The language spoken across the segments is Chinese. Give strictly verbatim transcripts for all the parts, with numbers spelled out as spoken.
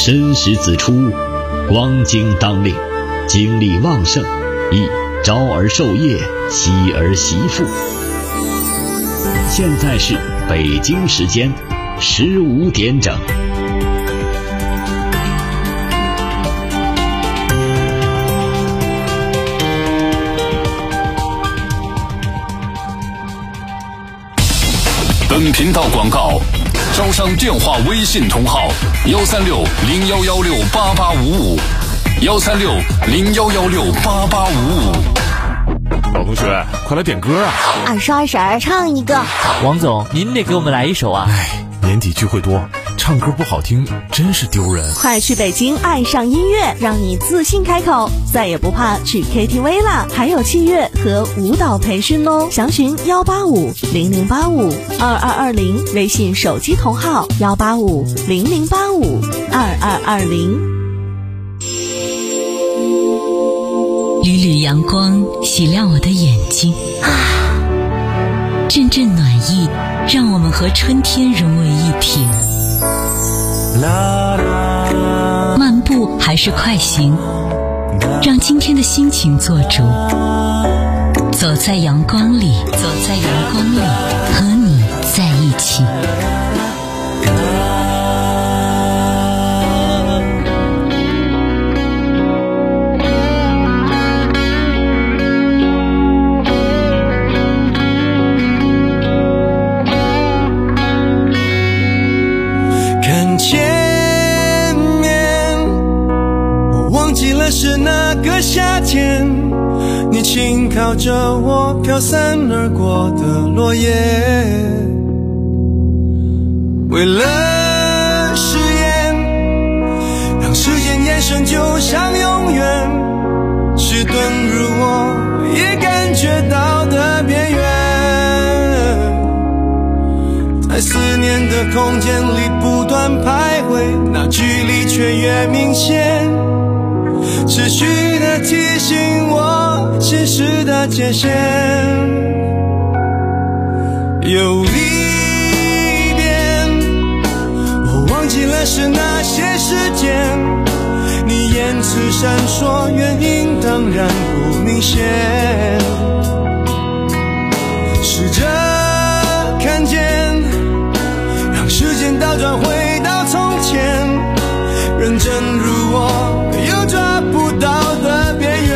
申时子出，光景当令，精力旺盛，宜朝而授业，夕而习赋。现在是北京时间十五点整。 本频道广告，招商电话微信同号：幺三六零幺幺六八八五五，幺三六零幺幺六八八五五。 老同学，快来点歌啊！ 二叔二婶儿唱一个。 王总，您得给我们来一首啊！ 哎，年底聚会多，唱歌不好听真是丢人。 快去北京爱上音乐，让你自信开口，再也不怕去 K T V 啦！还有器乐和舞蹈培训哦，详询幺八五零零八五二二二零，微信手机同号幺八五零零八五二二二零。 缕缕阳光洗亮我的眼睛，啊，阵阵暖意让我们和春天融为一体。漫步还是快行，让今天的心情做主。走在阳光里，走在阳光里，和你在一起。 是那个夏天，你轻靠着我飘散而过的落叶，为了誓言，让时间延伸就像永远，迟钝如我也感觉到的边缘，在思念的空间里不断徘徊，那距离却越明显，持续地提醒我现实的界限。有一点我忘记了是哪些时间，你言辞闪烁，原因当然不明显，试着看见，让时间倒转回到从前，认真如我又抓不到的边缘，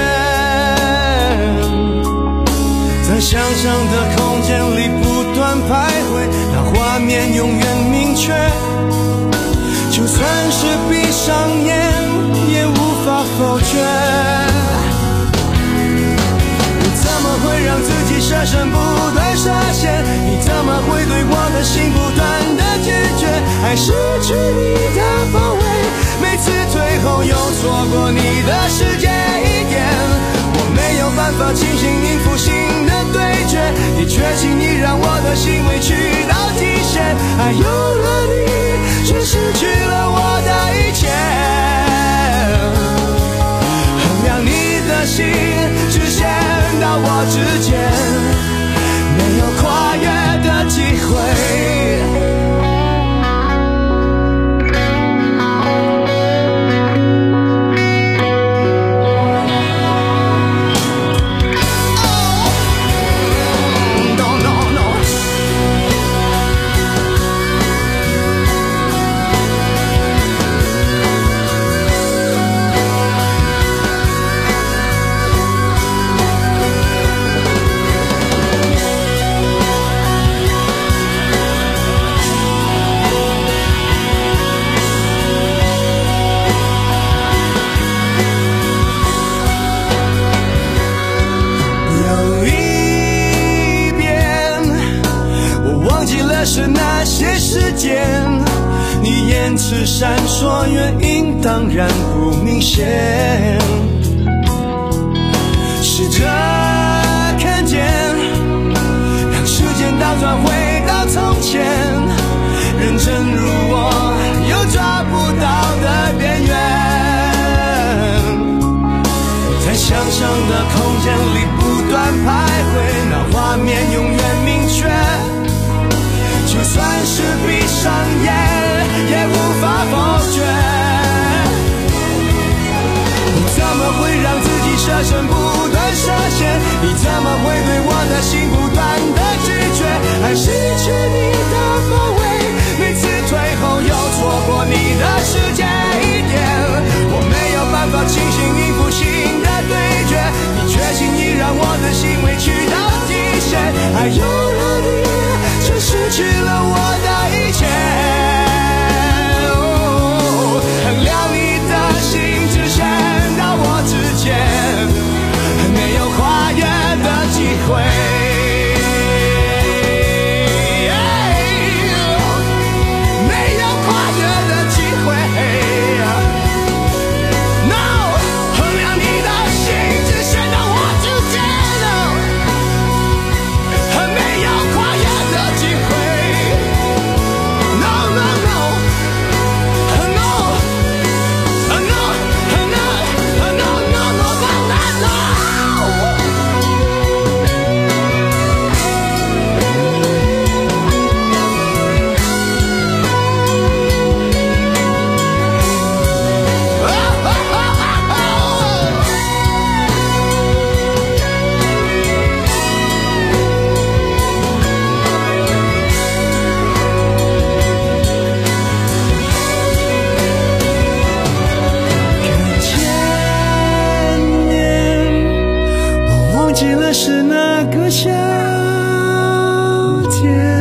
在想象的空间里不断徘徊，那画面永远明确，就算是闭上眼也无法否决。你怎么会让自己设身不断设限？你怎么会对我的心不断的拒绝？还失去你的防卫，每次退后又错过你的世界一点，我没有办法清醒应付新的对决，你绝情你让我的心委屈到极限，爱有了你却失去了我的一切，衡量你的心只限到我之间，没有跨越的机会。是那些时间，你言辞闪烁，原因当然不明显，试着看见，让时间倒转回到从前，认真如我又抓不到的边缘，在想象的空间里不断徘徊，那画面永远明确，就算是闭上眼也无法否决。 失去了我的一切。哦，衡量你的心只限到我之间，没有跨越的机会。是那个夏天。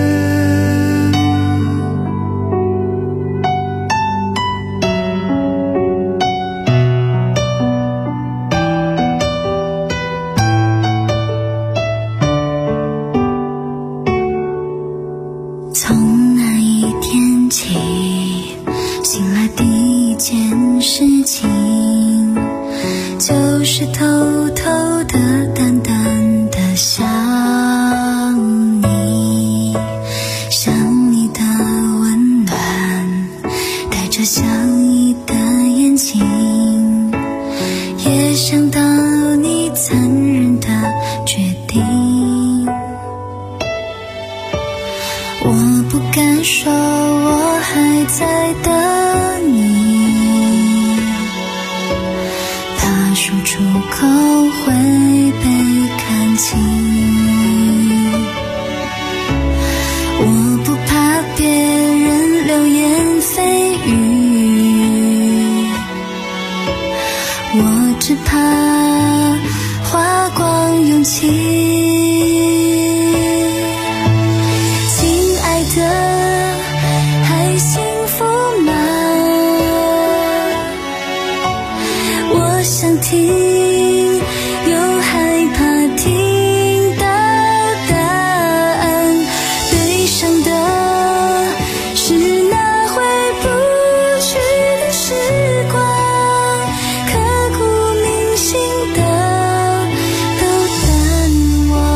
从那一天起，醒来第一件事情就是偷偷的淡淡的想你，想你的温暖，带着笑意的眼睛，也想到你残忍的决定。我不敢说我还在等你，怕说出口会被看清。我不怕别人流言蜚语，我只怕花光勇气。亲爱的，还幸福吗？我想听，又害怕听到答案。悲伤的是那回不去的时光，刻骨铭心的都淡忘。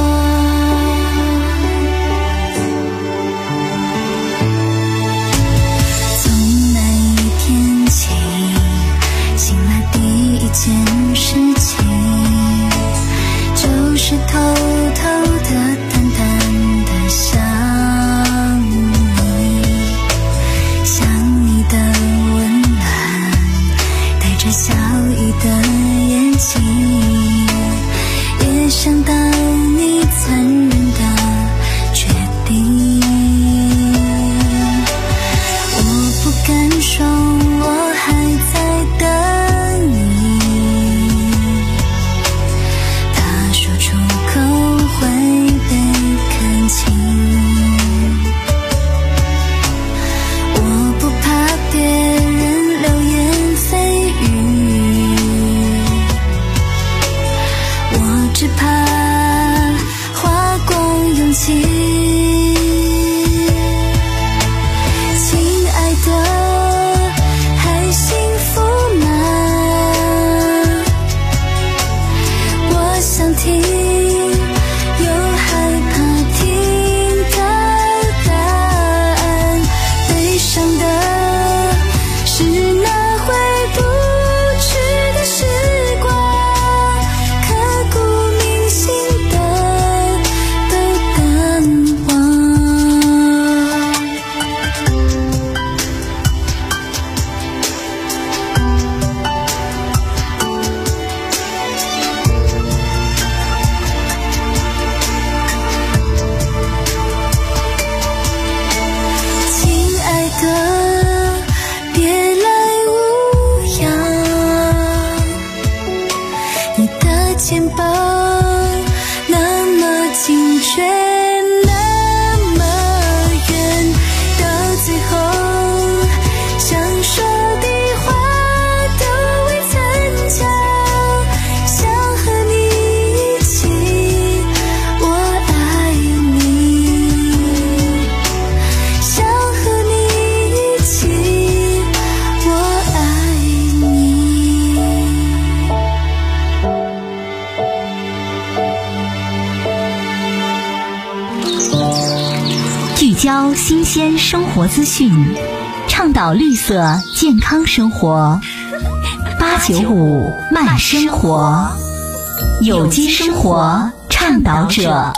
聚焦新鲜生活资讯，倡导绿色健康生活。八九五慢生活，有机生活倡导者，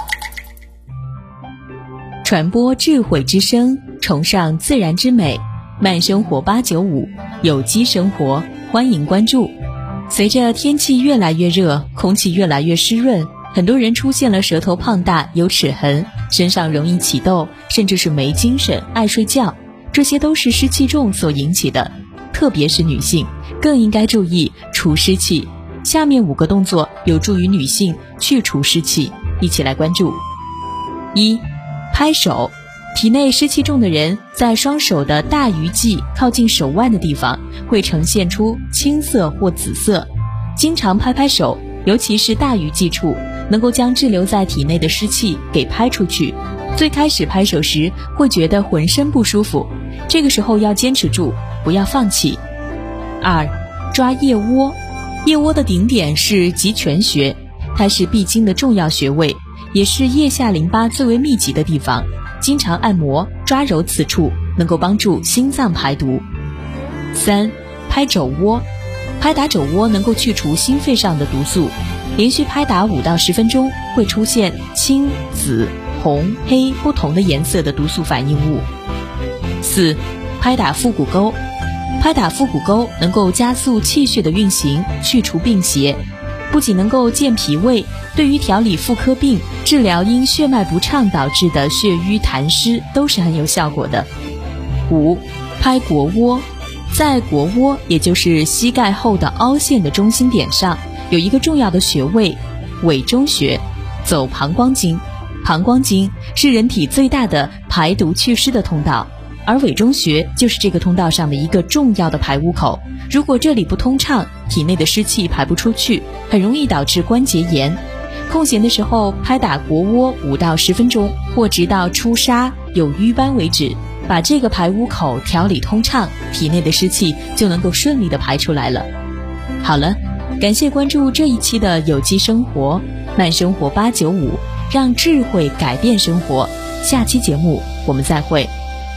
传播智慧之声，崇尚自然之美。慢生活八九五，有机生活，欢迎关注。随着天气越来越热，空气越来越湿润，很多人出现了舌头胖大、有齿痕，身上容易起痘，甚至是没精神、爱睡觉，这些都是湿气重所引起的。特别是女性，更应该注意除湿气。下面五个动作有助于女性去除湿气，一起来关注。一、拍手。体内湿气重的人，在双手的大鱼际靠近手腕的地方会呈现出青色或紫色，经常拍拍手，尤其是大鱼际处，能够将滞留在体内的湿气给拍出去。最开始拍手时会觉得浑身不舒服，这个时候要坚持住，不要放弃。二、抓腋窝。腋窝的顶点是极泉穴，它是必经的重要穴位，也是腋下淋巴最为密集的地方，经常按摩抓揉此处，能够帮助心脏排毒。三、拍肘窝。拍打肘窝能够去除心肺上的毒素，连续拍打五到十分钟，会出现青、紫、红、黑不同的颜色的毒素反应物。四、拍打腹股沟。拍打腹股沟能够加速气血的运行，去除病邪，不仅能够健脾胃，对于调理妇科病、治疗因血脉不畅导致的血瘀痰湿都是很有效果的。五、拍腘窝。在腘窝，也就是膝盖后的凹陷的中心点上，有一个重要的穴位委中穴，走膀胱经。膀胱经是人体最大的排毒祛湿的通道，而委中穴就是这个通道上的一个重要的排污口。如果这里不通畅，体内的湿气排不出去，很容易导致关节炎。空闲的时候拍打腘窝五到十分钟，或直到出痧有瘀斑为止，把这个排污口调理通畅，体内的湿气就能够顺利的排出来了。好了，感谢关注这一期的有机生活慢生活八九五，让智慧改变生活。下期节目我们再会。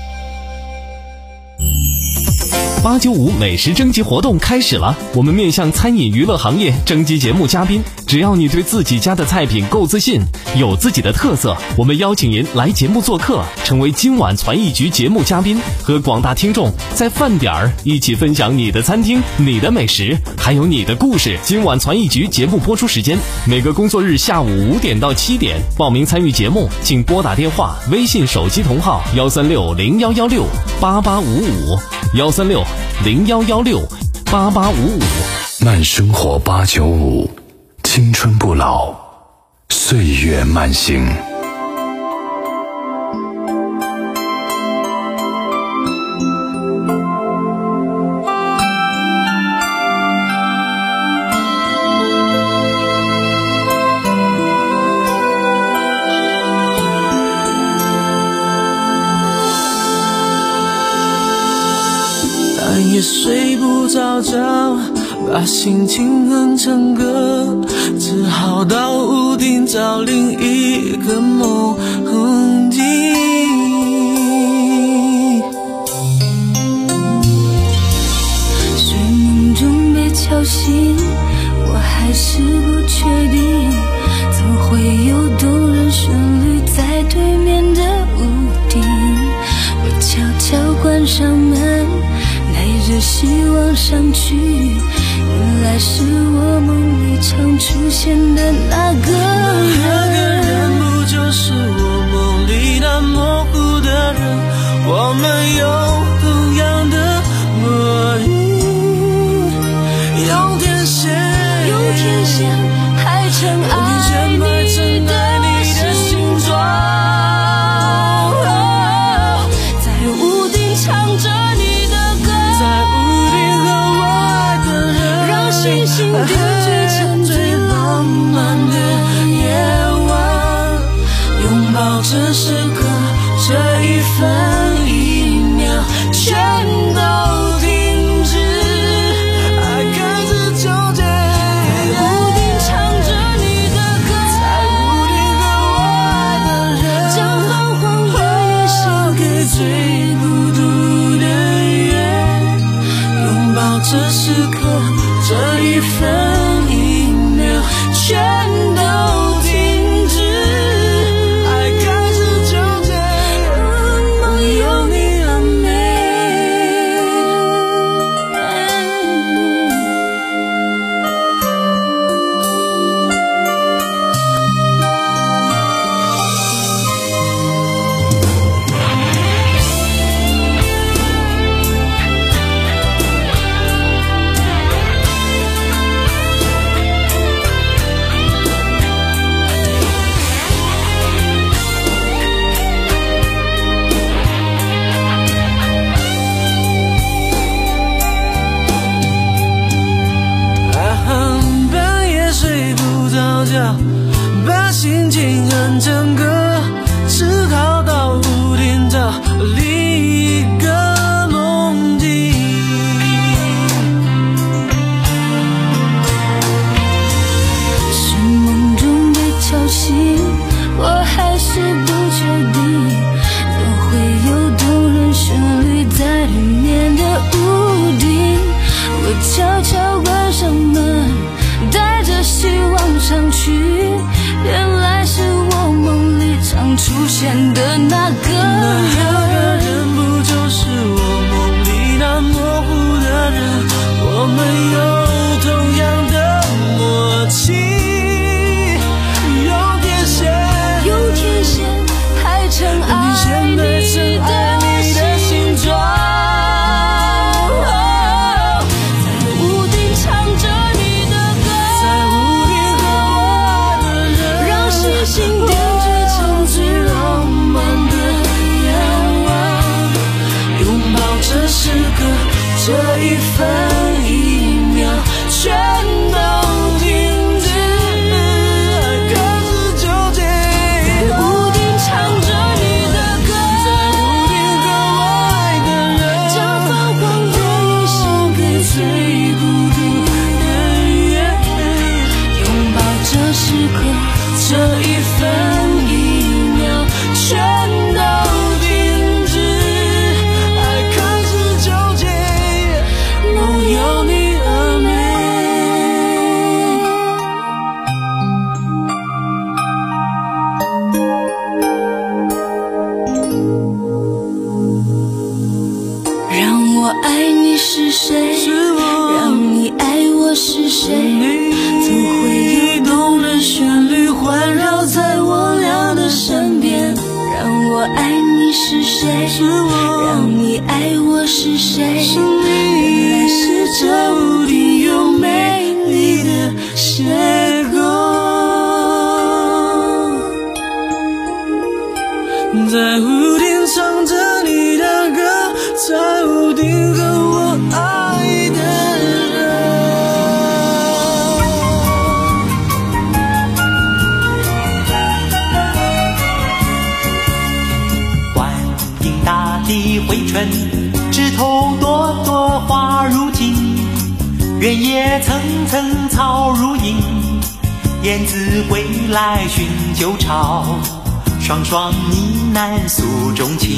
八九五美食征集活动开始了，我们面向餐饮娱乐行业征集节目嘉宾，只要你对自己家的菜品够自信，有自己的特色，我们邀请您来节目做客，成为今晚传艺局节目嘉宾，和广大听众在饭点儿一起分享你的餐厅、你的美食，还有你的故事。今晚传艺局节目播出时间每个工作日下午五点到七点，报名参与节目请拨打电话、微信手机同号幺三六零幺幺六八八五五幺三六零幺幺六八八五五。 慢生活八九五，青春不老，岁月慢行。 半夜睡不着觉，把心情哼成歌，只好到屋顶找另一个梦境。睡梦中被敲醒，我还是不确定，怎会有动人旋律在对面的屋顶。我悄悄关上门，带着希望上去，原来是我梦里常出现的那个人。那个人不就是我梦里那模糊的人？我们有同样的魔力，用天线，用天线排成爱你的形状，在屋顶唱着你的歌，在屋顶和我爱的人，让星星凝聚成最浪漫的夜晚，拥抱这时刻，这一分一秒全都停止，爱开始纠结。在屋顶唱着你的歌，在屋顶和我爱的人，将泛黄越越现的那个人， 那个人不就是我梦里那模糊的人？我们有同样的默契，用天线， 用天线排成爱你的形状。 这一分一秒全都停止，爱开始纠结， 在屋顶唱着你的歌， 在屋顶和我爱的人， 将泛黄的夜献给最孤独的人，拥抱这时刻， 这一分一秒全都停止，爱开始纠结，有你而美。 让我爱你是谁？ 是我。 让你爱我是谁？ 从回忆动人旋律环绕在我俩的身边。 让我爱你是谁？ 是我。 让你爱我是谁？ 是你。 这屋顶有美丽的邂逅， 在屋顶唱着你的歌，在屋顶和我爱的人。欢迎大地回春，枝头朵朵花如锦，原野层层草如茵，燕子归来寻旧巢，双双呢喃诉衷情。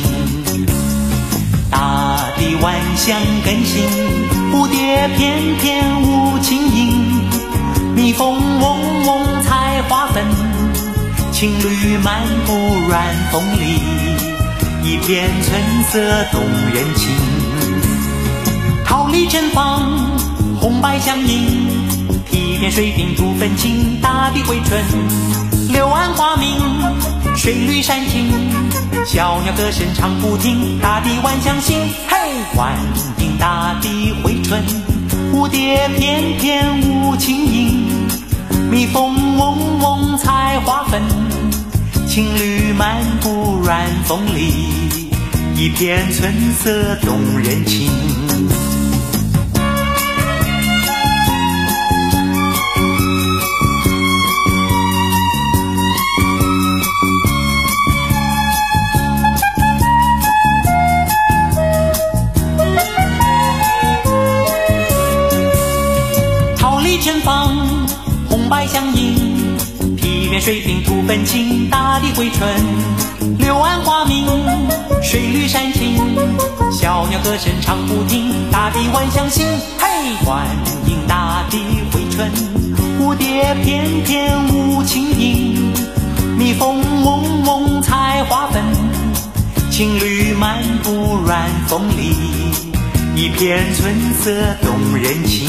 大地万象更新，蝴蝶翩翩舞轻盈，蜜蜂嗡嗡采花粉，情侣漫步软风里，一片春色动人情。桃李盛放，红白相映，体面水平土分清，大地回春，柳暗花明，水绿山青，小鸟歌声唱不停，大地万象新。嘿，欢迎大地回春，蝴蝶翩翩舞轻盈，蜜蜂嗡嗡采花粉，情侣漫步软风里，一片春色动人情。前方红白相映，体面水平土分清，大地回春，柳暗花明，水绿山青，小鸟歌声唱不停，大地万象新。嘿，欢迎大地回春，蝴蝶翩翩舞轻盈，蜜蜂嗡嗡采花粉，情侣漫步软风里，一片春色动人情。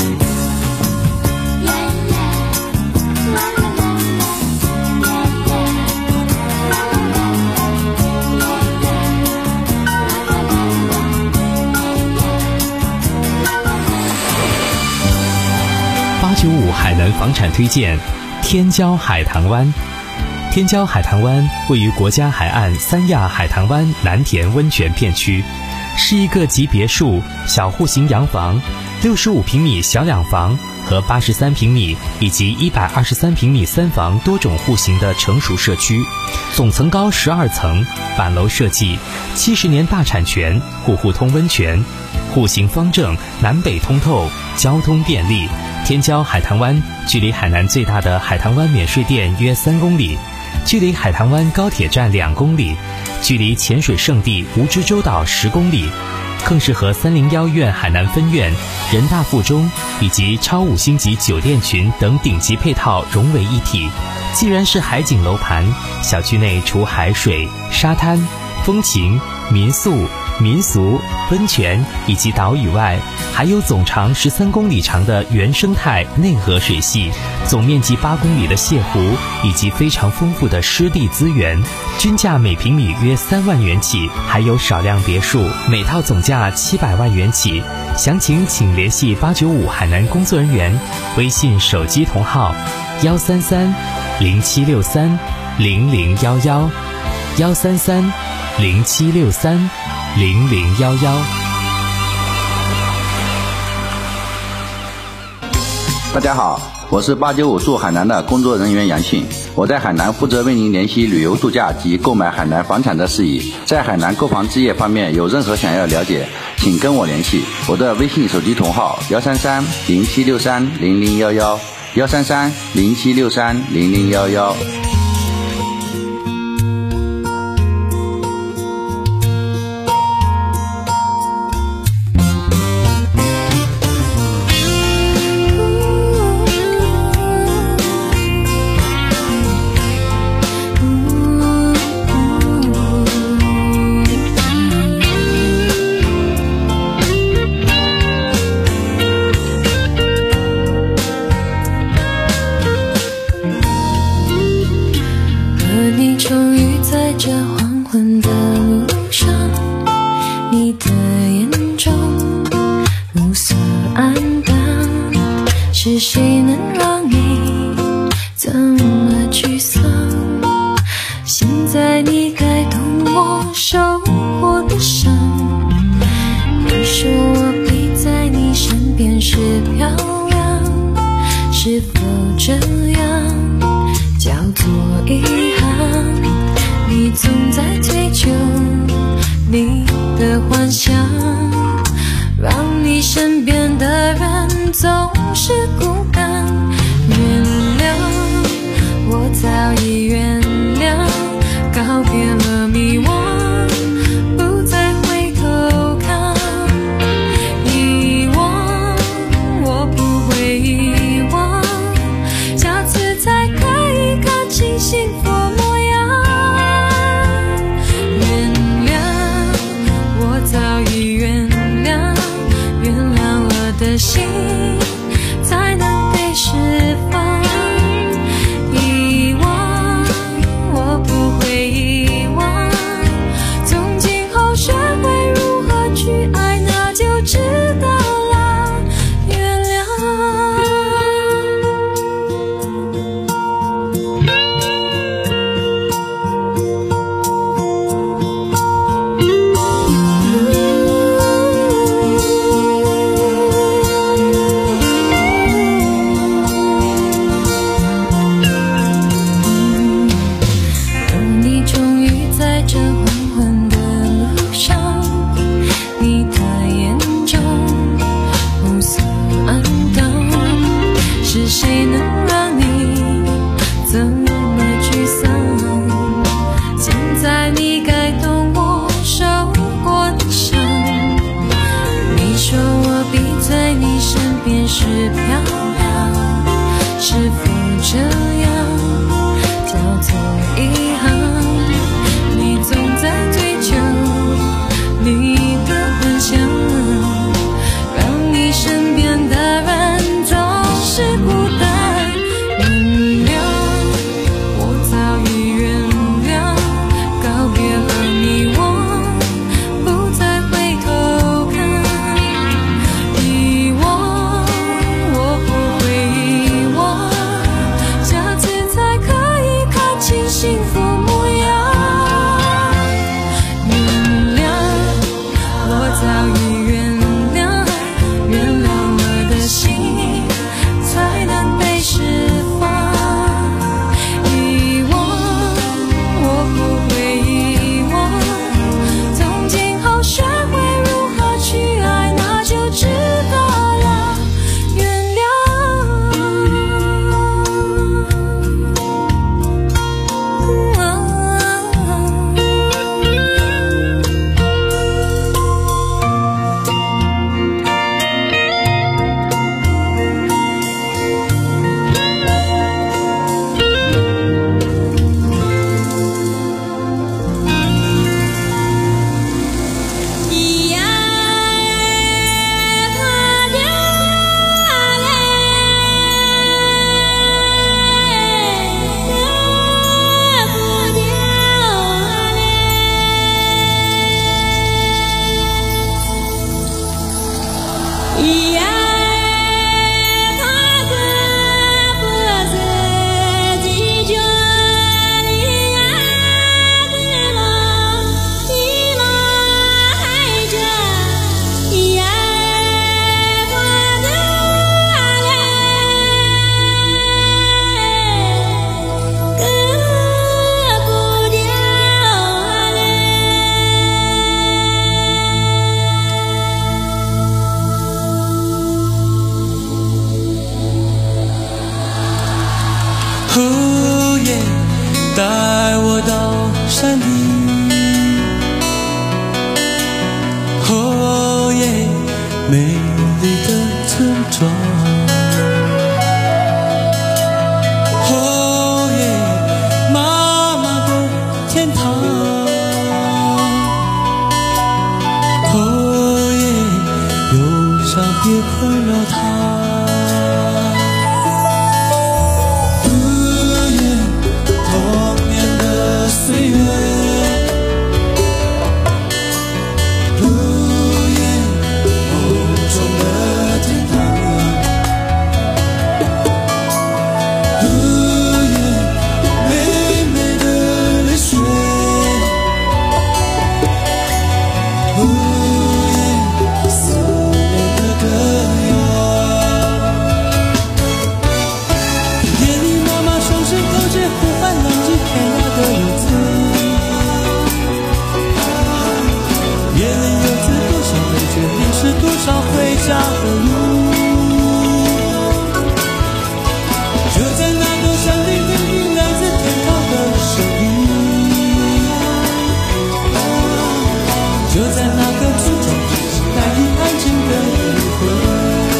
八九五海南房产推荐天骄海棠湾。天骄海棠湾位于国家海岸三亚海棠湾南田温泉片区，是一个集别墅、小户型洋房、六十五平米小两房和八十三平米以及一百二十三平米三房多种户型的成熟社区，总层高十二层，板楼设计，七十年大产权，户户通温泉，户型方正，南北通透，交通便利。天骄海棠湾距离海南最大的海棠湾免税店约三公里，距离海棠湾高铁站两公里，距离潜水圣地蜈支洲岛十公里。 更是和三零幺院海南分院、人大附中以及超五星级酒店群等顶级配套融为一体。既然是海景楼盘，小区内除海水、沙滩、风情、民宿、民俗、温泉以及岛屿外，还有总长十三公里长的原生态内河水系，总面积八公里的泻湖，以及非常丰富的湿地资源，均价每平米约三万元起，还有少量别墅，每套总价七百万元起。详情请联系八九五海南工作人员，微信手机同号幺三三零七六三零零幺幺幺三三零七六三零零幺幺。 大家好，我是八九五驻海南的工作人员杨信，我在海南负责为您联系旅游度假及购买海南房产的事宜。在海南购房置业方面有任何想要了解，请跟我联系，我的微信手机同号幺三三零七六三零零幺幺幺三三零七六三零零幺幺。 是谁能让你这么沮丧？现在你该懂我受过的伤。你说我陪在你身边是漂亮，是否这样叫做遗憾？你总在追求你的幻想，让你身边的人总是孤单。原谅，我早已原谅，告别了迷惘，不再回头看。遗忘，我不会遗忘，假也困扰他。童年的岁月，梦中的天堂，美美的泪水，思念的歌谣。夜里妈妈双手勾着呼唤浪迹天涯的游子，别人游子多少回却流逝多少回家的路。就在那个山顶听听来自天堂的声音，就在那个村庄难以安静的灵魂。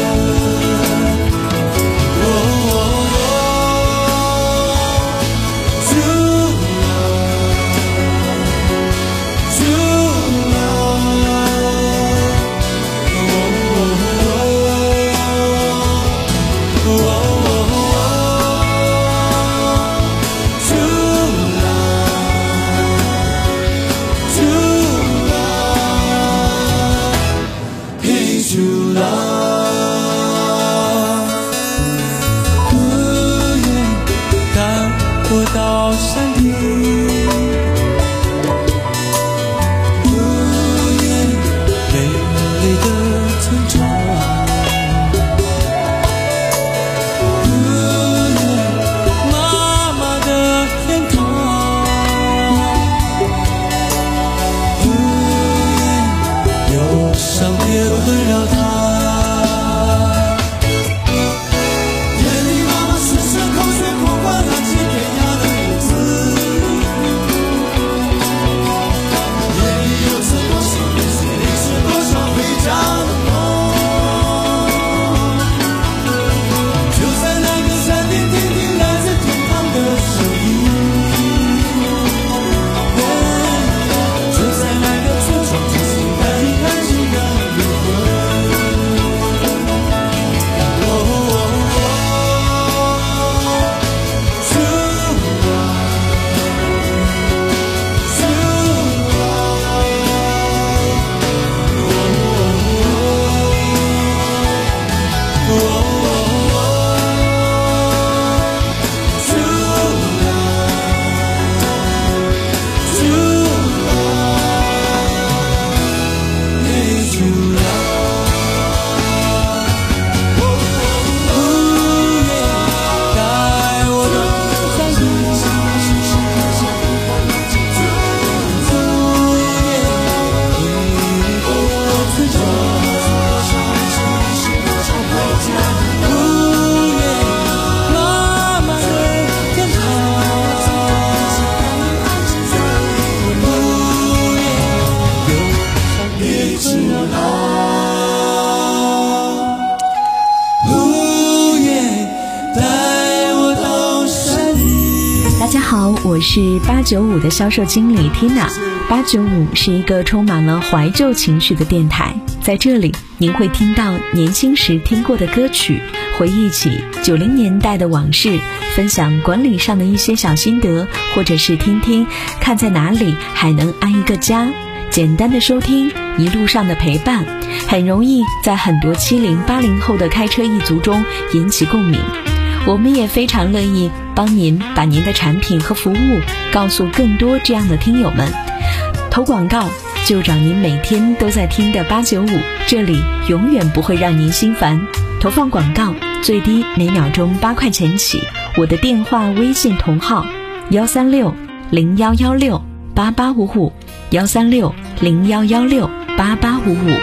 我是八九五的销售经理 Tina。 八九五是一个充满了怀旧情绪的电台，在这里您会听到年轻时听过的歌曲，回忆起九零年代的往事，分享管理上的一些小心得，或者是听听看在哪里还能安一个家。简单的收听，一路上的陪伴，很容易在很多七零八零后的开车一族中引起共鸣。我们也非常乐意帮您把您的产品和服务告诉更多这样的听友们。投广告就找您每天都在听的八九五，这里永远不会让您心烦。投放广告最低每秒钟八块钱起，我的电话微信同号幺三六零幺幺六八八五五，幺三六零幺幺六八八五五。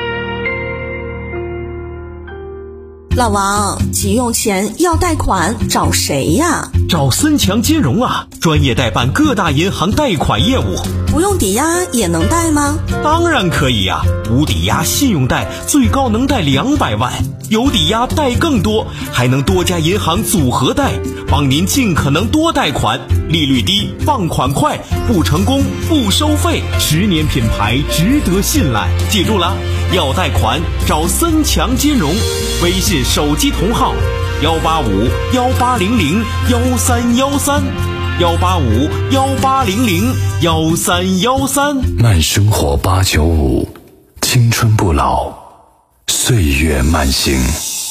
老王，急用钱要贷款找谁呀？ 找森强金融啊，专业代办各大银行贷款业务。 不用抵押也能贷吗？ 当然可以呀、啊，无抵押信用贷最高能贷两百万，有抵押贷更多，还能多家银行组合贷，帮您尽可能多贷款，利率低，放款快，不成功不收费，十年品牌值得信赖。记住了， 要贷款找森强金融，微信手机同号幺八五幺八零零幺三幺三，幺八五幺八零零幺三幺三。 慢生活八九五，青春不老，岁月慢行。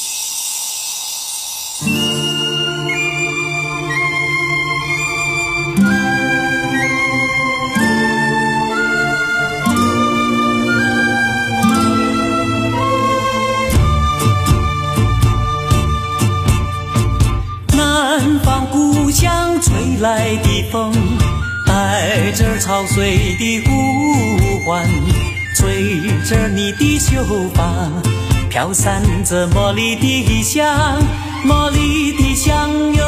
南方故乡吹来的风，带着潮水的呼唤，吹着你的秀发，飘散着茉莉的香，茉莉的香哟。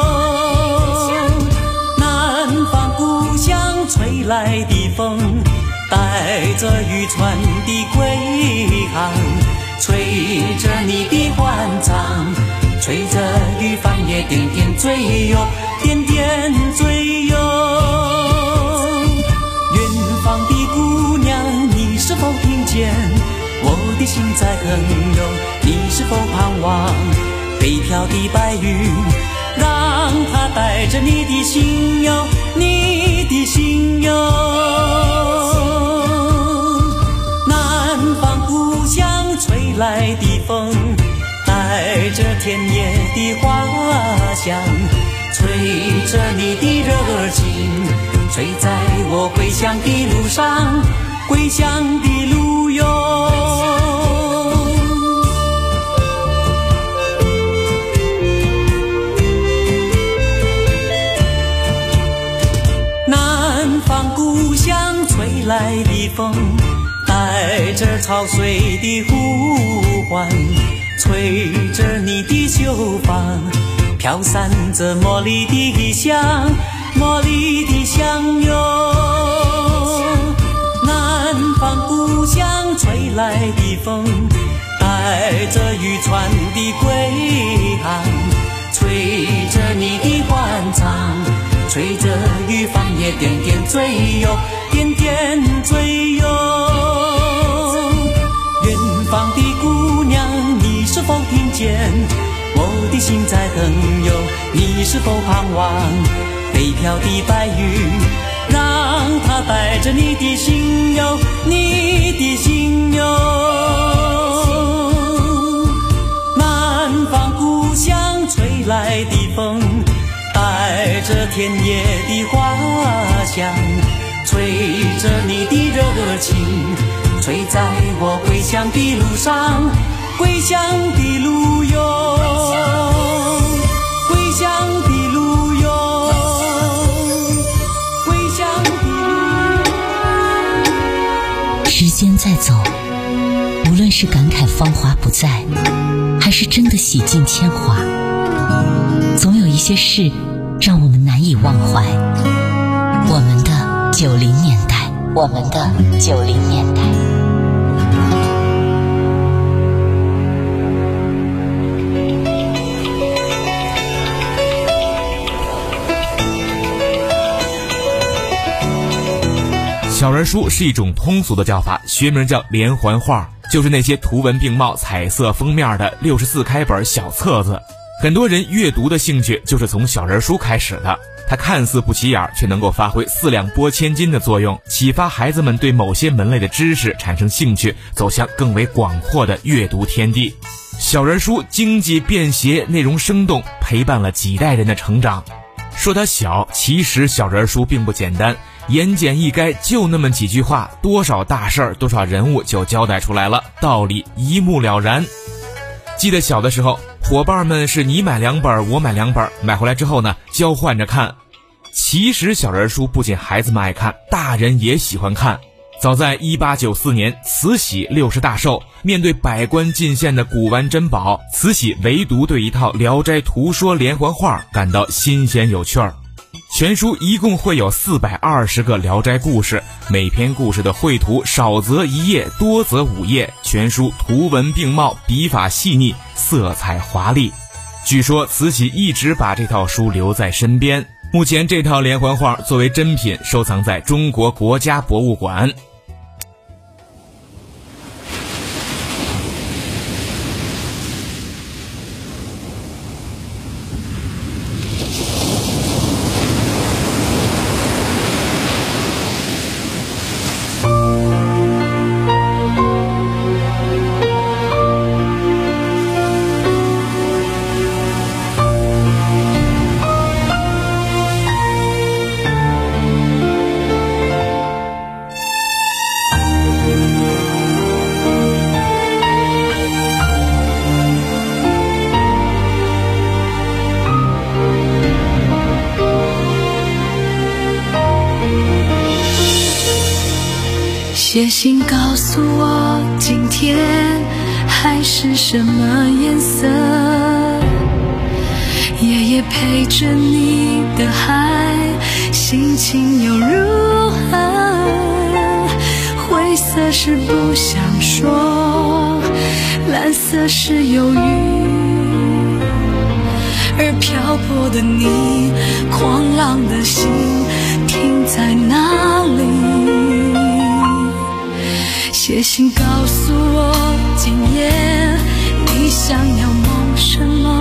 南方故乡吹来的风，带着渔船的归航，吹着你的欢唱，吹着渔帆也点点缀哟，点点缀哟。远方的姑娘，你是否听见我的心在哼哟？你是否盼望北漂的白云，让它带着你的心哟，你的心哟。南方故乡吹来的风，带着田野的花香，吹着你的热情，吹在我归乡的路上，归乡的路哟。南方故乡吹来的风，带着潮水的呼唤，吹着你的秀发，飘散着茉莉的香，茉莉的香哟。南方故乡吹来的风，带着渔船的归航，吹着你的欢唱，吹着渔帆也点点缀哟，点点缀哟。远方的姑娘，你是否听见我的心在哼哟？你是否盼望北漂的白云，让它带着你的心哟，你的心哟。南方故乡吹来的风，带着田野的花香，吹着你的热情，吹在我归乡的路上，归乡的路哟，归乡的路哟，归乡的路。时间在走，无论是感慨芳华不再，还是真的洗尽铅华，总有一些事让我们难以忘怀。我们的九零年代，我们的九零年代。 小人书是一种通俗的叫法，学名叫连环画，就是那些图文并茂、彩色封面的六十四开本小册子。很多人阅读的兴趣就是从小人书开始的，它看似不起眼，却能够发挥四两拨千斤的作用，启发孩子们对某些门类的知识产生兴趣，走向更为广阔的阅读天地。小人书经济便携，内容生动，陪伴了几代人的成长。说它小，其实小人书并不简单，言简意赅，就那么几句话，多少大事儿，多少人物就交代出来了，道理一目了然。记得小的时候，伙伴们是你买两本我买两本，买回来之后呢，交换着看。其实小人书不仅孩子们爱看，大人也喜欢看。早在一八九四年，慈禧六十大寿，面对百官进献的古玩珍宝，慈禧唯独对一套《聊斋图说》连环画感到新鲜有趣儿。全书一共会有四百二十个聊斋故事，每篇故事的绘图少则一页，多则五页，全书图文并茂，笔法细腻，色彩华丽。据说慈禧一直把这套书留在身边，目前这套连环画作为珍品收藏在中国国家博物馆。 写信告诉我今天海是什么颜色，夜夜陪着你的海心情又如何，灰色是不想说，蓝色是忧郁，而漂泊的你，狂浪的心停在哪里？写信告诉我今夜你想要梦什么，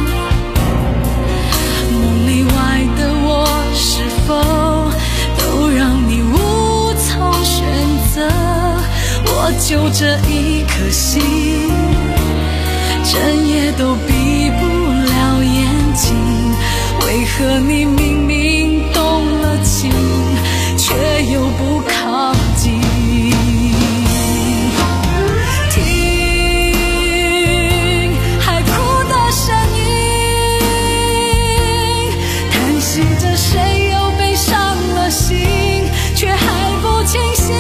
梦里外的我是否都让你无从选择？我就这一颗心，整夜都闭不了眼睛，为何你明明动了情，却又不靠近？听海哭的声音，叹息着谁又被伤了心，却还不清醒。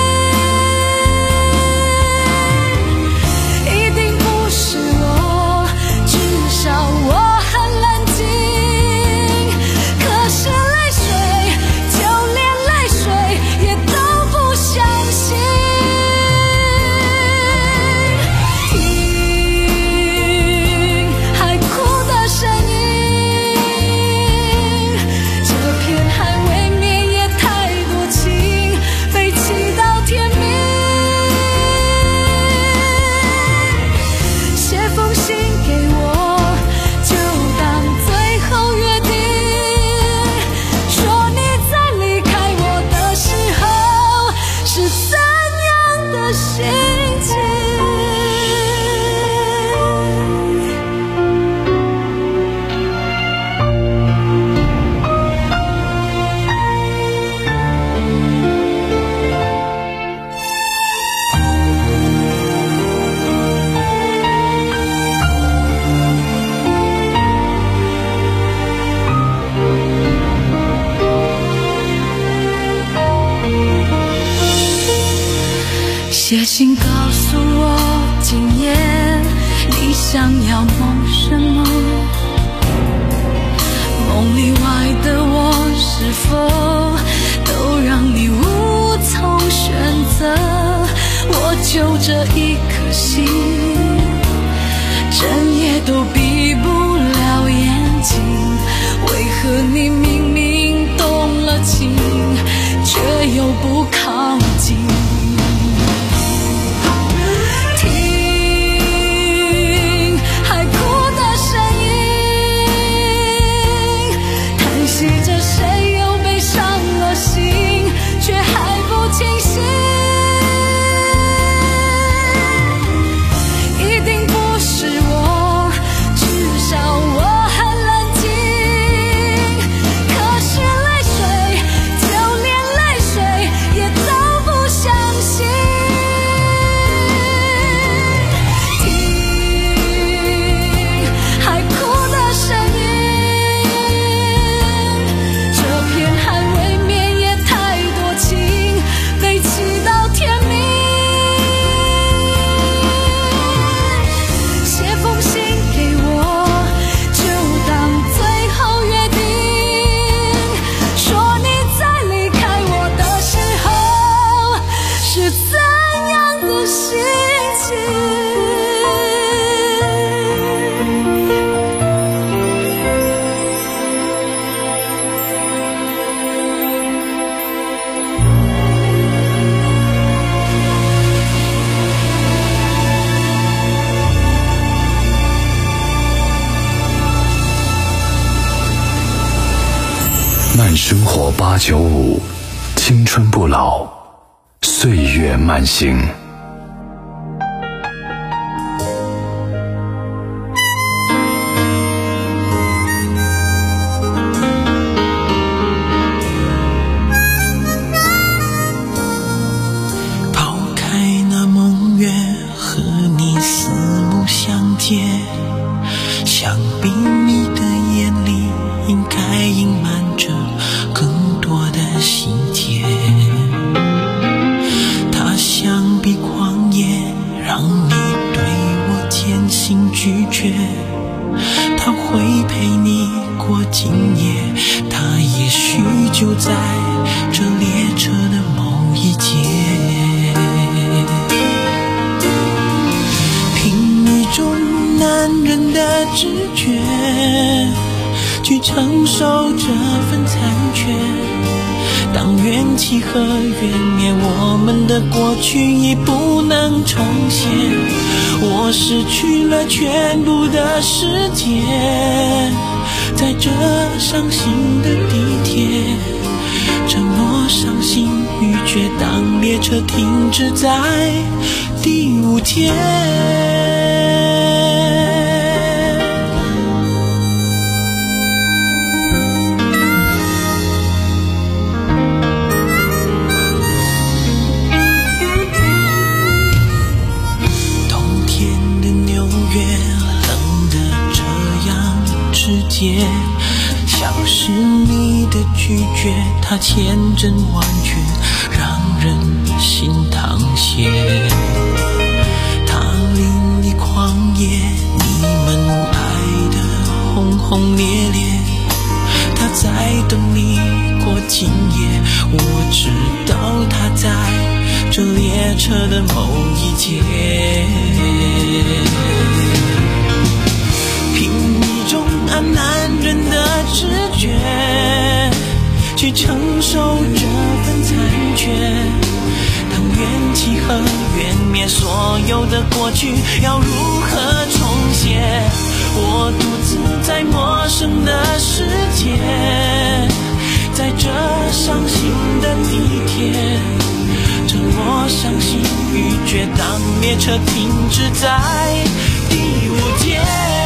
写信告诉我今夜你想要梦什么，梦里外的我是否都让你无从选择？我就这一颗心，整夜都闭不了眼睛，为何你明明动了情，却又不靠近？ 慢生活八九五，青春不老，岁月慢行。 抛开那梦月，和你四目相接，想必你的眼里应该隐瞒着更多的细节。他就在这列车的某一节，凭一种男人的直觉去承受这份残缺。当缘起和缘灭，我们的过去已不能重现。我失去了全部的世界，在这伤心的地铁，沉默伤心欲绝。当列车停止在第五天，像是你的拒绝，它千真万确，让人心淌血。它淋漓狂野，你们爱的轰轰烈烈，他在等你过今夜。我知道他在这列车的某一节，凭一种按男人的直觉去承受这份残缺。当缘起和缘灭，所有的过去要如何重写？我独自在陌生的世界，在这伤心的地铁，沉默伤心欲绝。当列车停止在第五节，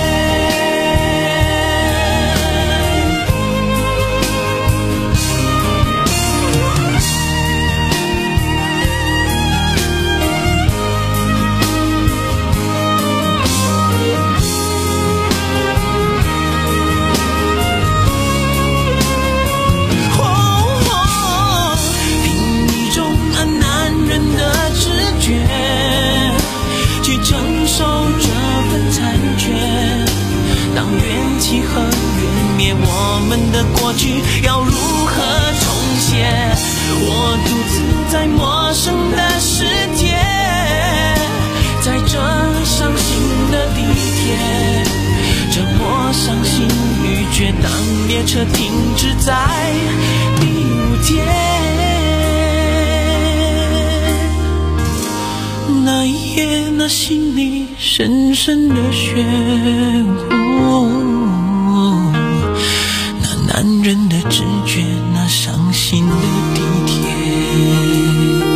和缘灭，我们的过去要如何重写？我独自在陌生的世界，在这伤心的地铁，沉默伤心欲绝。当列车停止在第五节，那一夜，那心里深深的漩涡，男人的直觉，那伤心的地铁。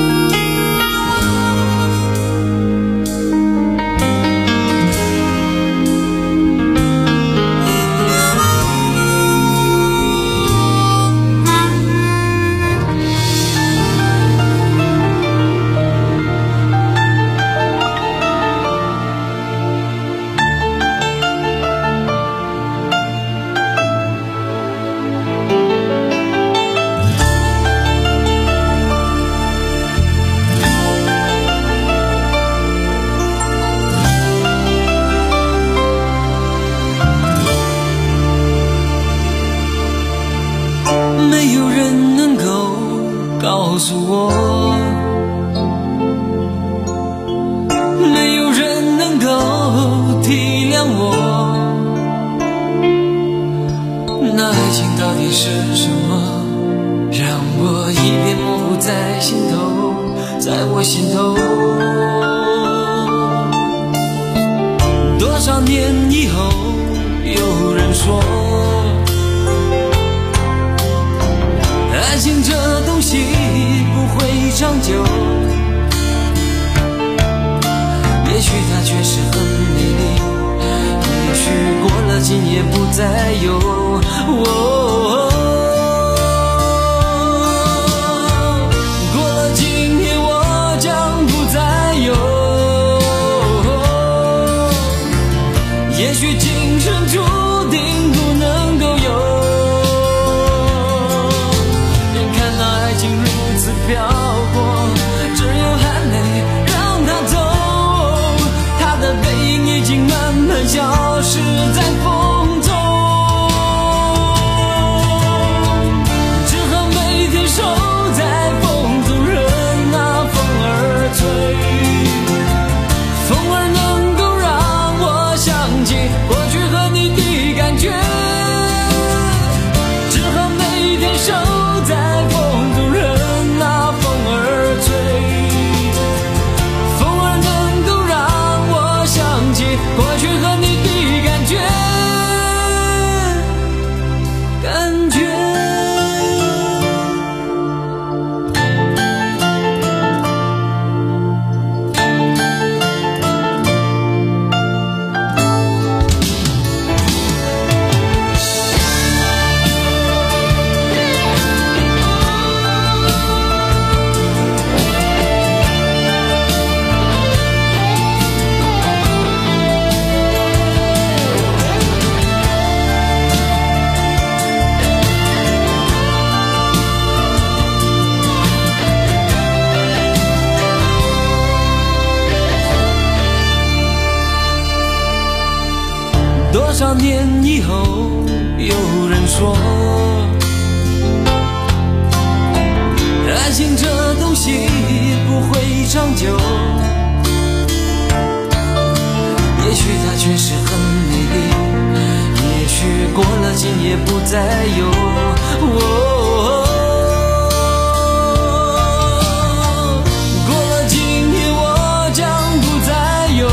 没有人能够告诉我，没有人能够体谅我，那爱情到底是什么，让我一片模糊在心头，在我心头。多少年以后，有人说爱情这东西不会长久，也许它确实很美丽，也许过了今夜不再有、哦、过了今夜我将不再有，也许今生注定不能够有。飘过，只有含泪让它走，它的背影已经慢慢消失在风中，只恨年以后有人说，爱情这东西不会长久，也许它确实很美丽，也许过了今夜不再有、哦过了今天我将不再有，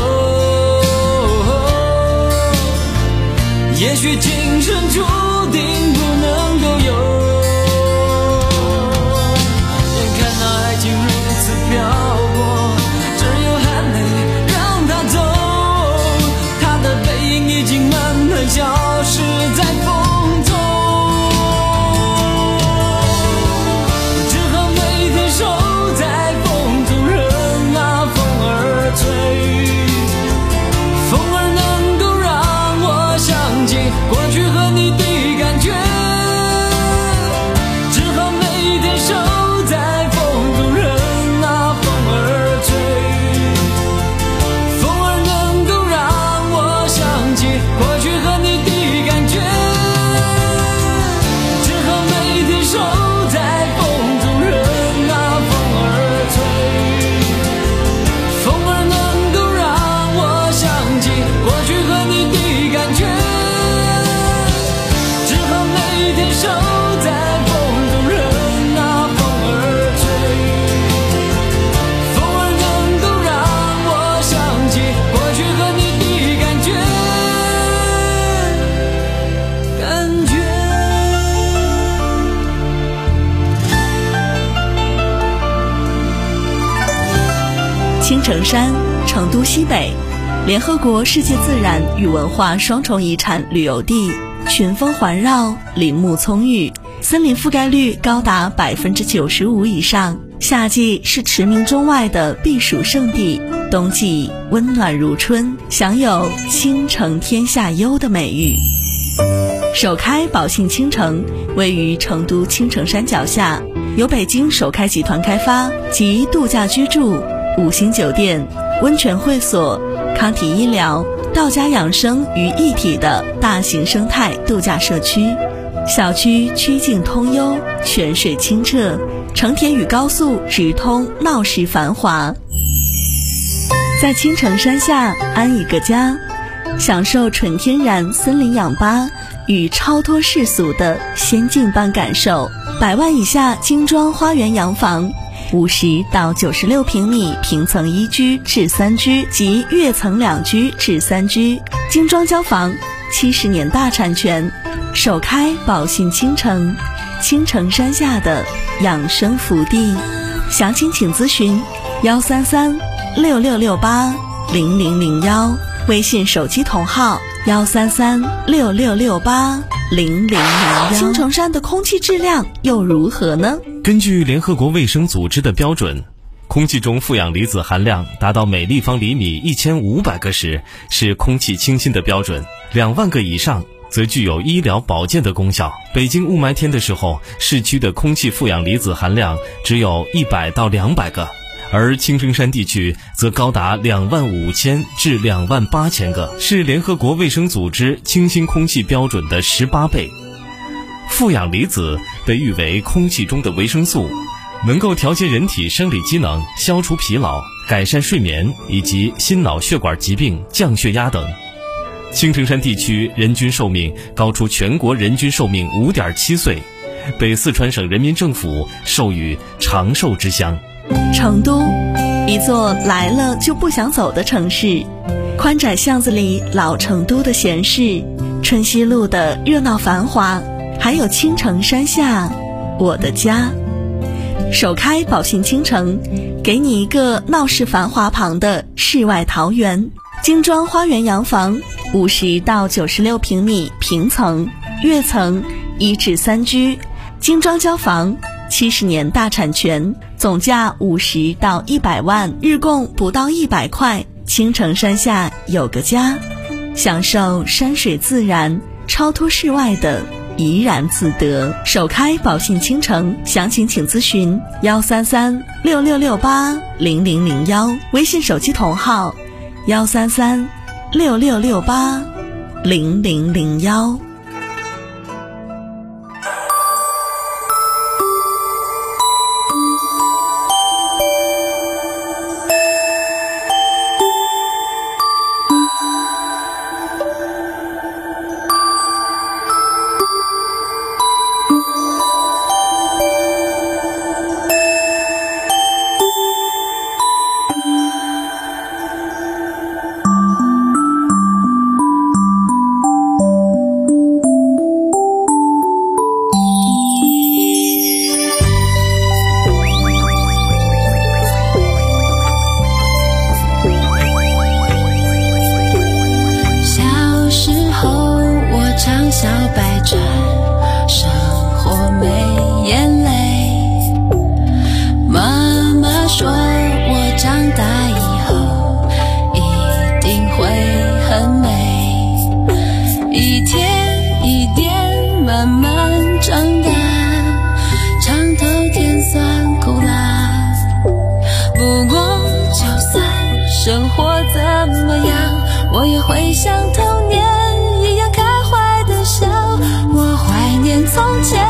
也许今生注定不能够有，眼看那爱情如此漂泊，只有含泪让它走，它的背影已经慢慢消失在风中，只好每天守在风中，任那风儿吹，风儿能够让我想起过去和你的感觉，只好每天守在风中，任那风儿吹，风儿能够让我想起过去和你的感觉，只好每天守在风中，任那风儿吹，风儿能够让我想起过去和你的感觉，只好每天守在风中，任那风儿吹，风儿能够让我想起过去和你的感觉感觉青城山，成都西北，联合国世界自然与文化双重遗产旅游地，群峰环绕，林木葱郁，森林覆盖率高达百分之九十五以上。夏季是驰名中外的避暑胜地，冬季温暖如春，享有倾城天下优的美誉。首开宝信倾城位于成都青城山脚下，由北京首开集团开发，集度假居住、五星酒店、温泉会所、康体医疗、道家养生于一体的大型生态度假社区。小区曲径通幽，泉水清澈，成田与高速直通，闹市繁华。在青城山下安一个家，享受纯天然森林氧吧与超脱世俗的仙境般感受。百万以下精装花园洋房，五十到九十六平米平层一居至三居及跃层两居至三居，精装交房，七十年大产权，首开宝信倾城，青城山下的养生福地。详情请咨询幺三三六六六八零零零幺，微信手机同号幺三三六六六八零零零幺。青城山的空气质量又如何呢？ 根据联合国卫生组织的标准，空气中负氧离子含量达到每立方厘米一千五百个时是空气清新的标准，两万个以上则具有医疗保健的功效。北京雾霾天的时候，市区的空气负氧离子含量只有一百到两百个，而青城山地区则高达两万五千至两万八千个，是联合国卫生组织清新空气标准的十八倍。负氧离子被誉为空气中的维生素，能够调节人体生理机能，消除疲劳，改善睡眠以及心脑血管疾病、降血压等。青城山地区人均寿命高出全国人均寿命 五点七岁，被四川省人民政府授予长寿之乡。 成都，一座来了就不想走的城市，宽窄巷子里老成都的闲适，春熙路的热闹繁华，还有青城山下我的家。首开宝信倾城，给你一个闹市繁华旁的世外桃源。精装花园洋房，五十到九十六平米平层，跃层一至三居，精装交房，七十年大产权，总价五十到一百万，日供不到一百块。青城山下有个家，享受山水自然，超脱世外的怡然自得。首开宝信倾城，详情请咨询幺三三六六六八零零零幺，微信手机同号幺三三六六六八零零零幺。 小白船，生活没眼泪。妈妈说我长大以后一定会很美，一天一点慢慢长大，尝透甜酸苦辣。不过就算生活怎么样，我也会像童年一样开怀的笑。我怀念从前